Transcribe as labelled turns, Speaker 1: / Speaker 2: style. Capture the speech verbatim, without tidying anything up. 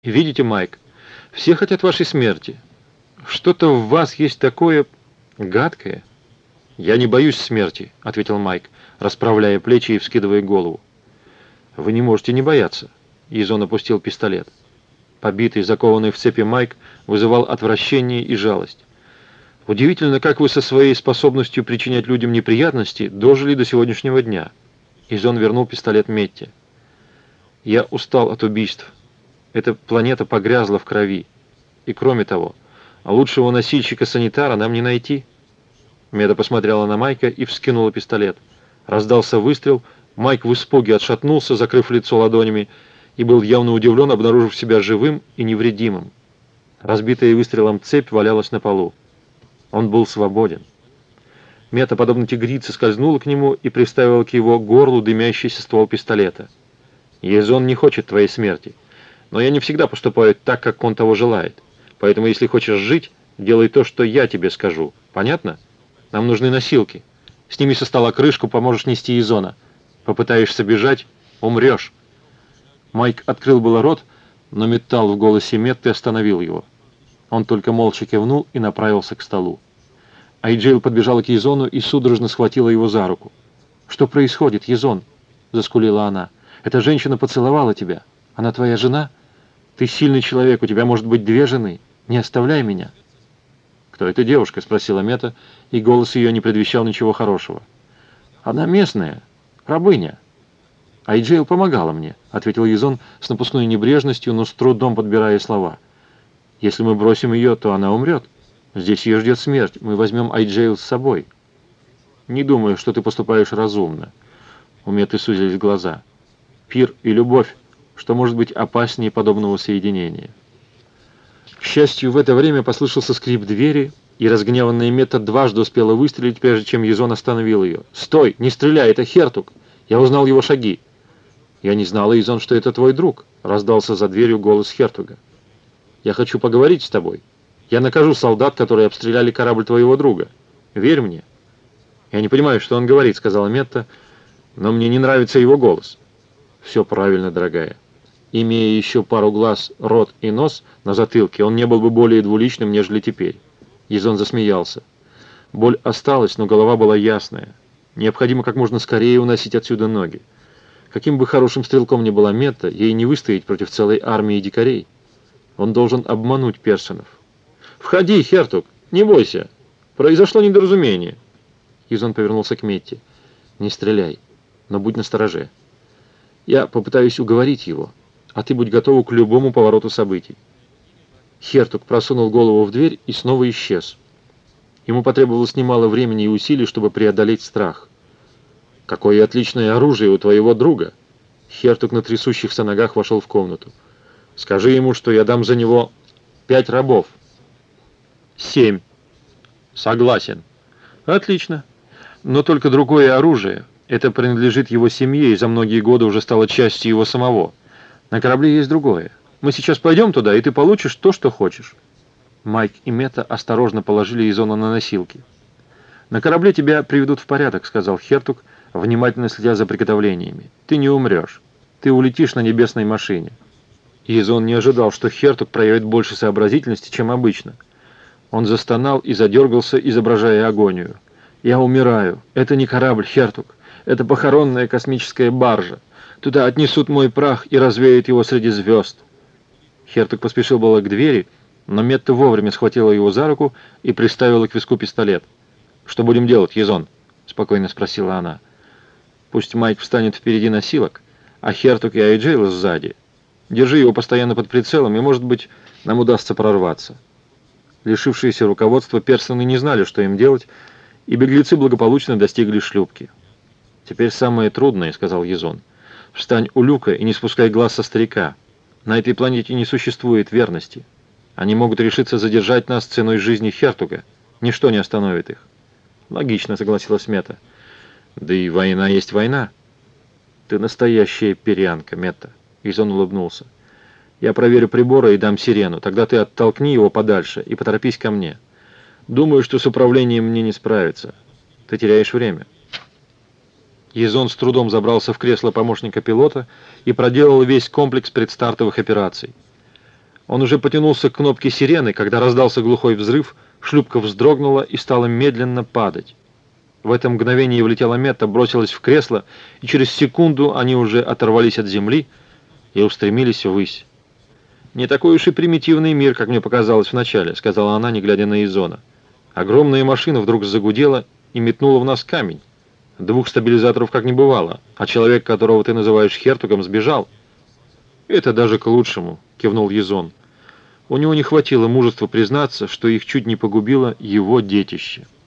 Speaker 1: Видите, Майк, все хотят вашей смерти. Что-то в вас есть такое гадкое. Я не боюсь смерти, ответил Майк, расправляя плечи и вскидывая голову. Вы не можете не бояться. Язон опустил пистолет. Побитый, закованный в цепи Майк вызывал отвращение и жалость. Удивительно, как вы со своей способностью причинять людям неприятности дожили до сегодняшнего дня. Язон вернул пистолет Метте. Я устал от убийств. Эта планета погрязла в крови. И кроме того, лучшего носильщика-санитара нам не найти. Метта посмотрела на Майка и вскинула пистолет. Раздался выстрел. Майк в испуге отшатнулся, закрыв лицо ладонями, и был явно удивлен, обнаружив себя живым и невредимым. Разбитая выстрелом цепь валялась на полу. Он был свободен. Метта, подобно тигрице, скользнула к нему и приставила к его горлу дымящийся ствол пистолета. «Язон не хочет твоей смерти. Но я не всегда поступаю так, как он того желает. Поэтому, если хочешь жить, делай то, что я тебе скажу. Понятно? Нам нужны носилки. Сними со стола крышку, поможешь нести Язона. Попытаешься бежать — умрешь». Майк открыл было рот, но металл в голосе Метты остановил его. Он только молча кивнул и направился к столу. Айджейл подбежала к Язону и судорожно схватила его за руку. «Что происходит, Язон?» — заскулила она. «Эта женщина поцеловала тебя. Она твоя жена? Ты сильный человек, у тебя может быть две жены. Не оставляй меня». «Кто эта девушка?» — спросила Метта, и голос ее не предвещал ничего хорошего. «Она местная, рабыня». «Айджейл помогала мне», — ответил Язон с напускной небрежностью, но с трудом подбирая слова. «Если мы бросим ее, то она умрет. Здесь ее ждет смерть. Мы возьмем Айджейл с собой». «Не думаю, что ты поступаешь разумно». У Метты сузились глаза. «Пир и любовь. Что может быть опаснее подобного соединения?» К счастью, в это время послышался скрип двери, и разгневанная Метта дважды успела выстрелить, прежде чем Язон остановил ее. «Стой! Не стреляй! Это Хертуг! Я узнал его шаги!» «Я не знала, Язон, что это твой друг», — раздался за дверью голос Хертуга. «Я хочу поговорить с тобой. Я накажу солдат, которые обстреляли корабль твоего друга. Верь мне». «Я не понимаю, что он говорит», — сказала Метта, — «но мне не нравится его голос». «Все правильно, дорогая. Имея еще пару глаз, рот и нос на затылке, он не был бы более двуличным, нежели теперь». Язон засмеялся. Боль осталась, но голова была ясная. Необходимо как можно скорее уносить отсюда ноги. Каким бы хорошим стрелком ни была Метта, ей не выстоять против целой армии дикарей. Он должен обмануть Персонов. «Входи, Хертуг, не бойся. Произошло недоразумение». Язон повернулся к Метте. «Не стреляй, но будь настороже. Я попытаюсь уговорить его, а ты будь готова к любому повороту событий». Хертуг просунул голову в дверь и снова исчез. Ему потребовалось немало времени и усилий, чтобы преодолеть страх. «Какое отличное оружие у твоего друга!» Хертуг на трясущихся ногах вошел в комнату. «Скажи ему, что я дам за него пять рабов». «Семь». «Согласен». «Отлично. Но только другое оружие. Это принадлежит его семье и за многие годы уже стало частью его самого. На корабле есть другое. Мы сейчас пойдем туда, и ты получишь то, что хочешь». Майк и Метта осторожно положили Язона на носилки. «На корабле тебя приведут в порядок», — сказал Хертуг, внимательно следя за приготовлениями. «Ты не умрешь. Ты улетишь на небесной машине». Язон не ожидал, что Хертуг проявит больше сообразительности, чем обычно. Он застонал и задергался, изображая агонию. «Я умираю. Это не корабль, Хертуг. Это похоронная космическая баржа. Туда отнесут мой прах и развеют его среди звезд». Хертуг поспешил было к двери, но Метта вовремя схватила его за руку и приставила к виску пистолет. «Что будем делать, Язон?» — спокойно спросила она. «Пусть Майк встанет впереди носилок, а Хертуг и Айджейл сзади. Держи его постоянно под прицелом, и, может быть, нам удастся прорваться». Лишившиеся руководства персоны не знали, что им делать, и беглецы благополучно достигли шлюпки. «Теперь самое трудное», — сказал Язон. «Встань у люка и не спускай глаз со старика. На этой планете не существует верности. Они могут решиться задержать нас ценой жизни Хертуга. Ничто не остановит их». «Логично», — согласилась Метта. «Да и война есть война». «Ты настоящая перянка, Метта», — Язон улыбнулся. «Я проверю приборы и дам сирену. Тогда ты оттолкни его подальше и поторопись ко мне. Думаю, что с управлением мне не справиться. Ты теряешь время». Язон с трудом забрался в кресло помощника пилота и проделал весь комплекс предстартовых операций. Он уже потянулся к кнопке сирены, когда раздался глухой взрыв, шлюпка вздрогнула и стала медленно падать. В это мгновение влетела Метта, бросилась в кресло, и через секунду они уже оторвались от земли и устремились ввысь. «Не такой уж и примитивный мир, как мне показалось вначале», — сказала она, не глядя на Изона. «Огромная машина вдруг загудела и метнула в нас камень. Двух стабилизаторов как не бывало, а человек, которого ты называешь Хертугом, сбежал». «Это даже к лучшему», — кивнул Изон. У него не хватило мужества признаться, что их чуть не погубило его детище.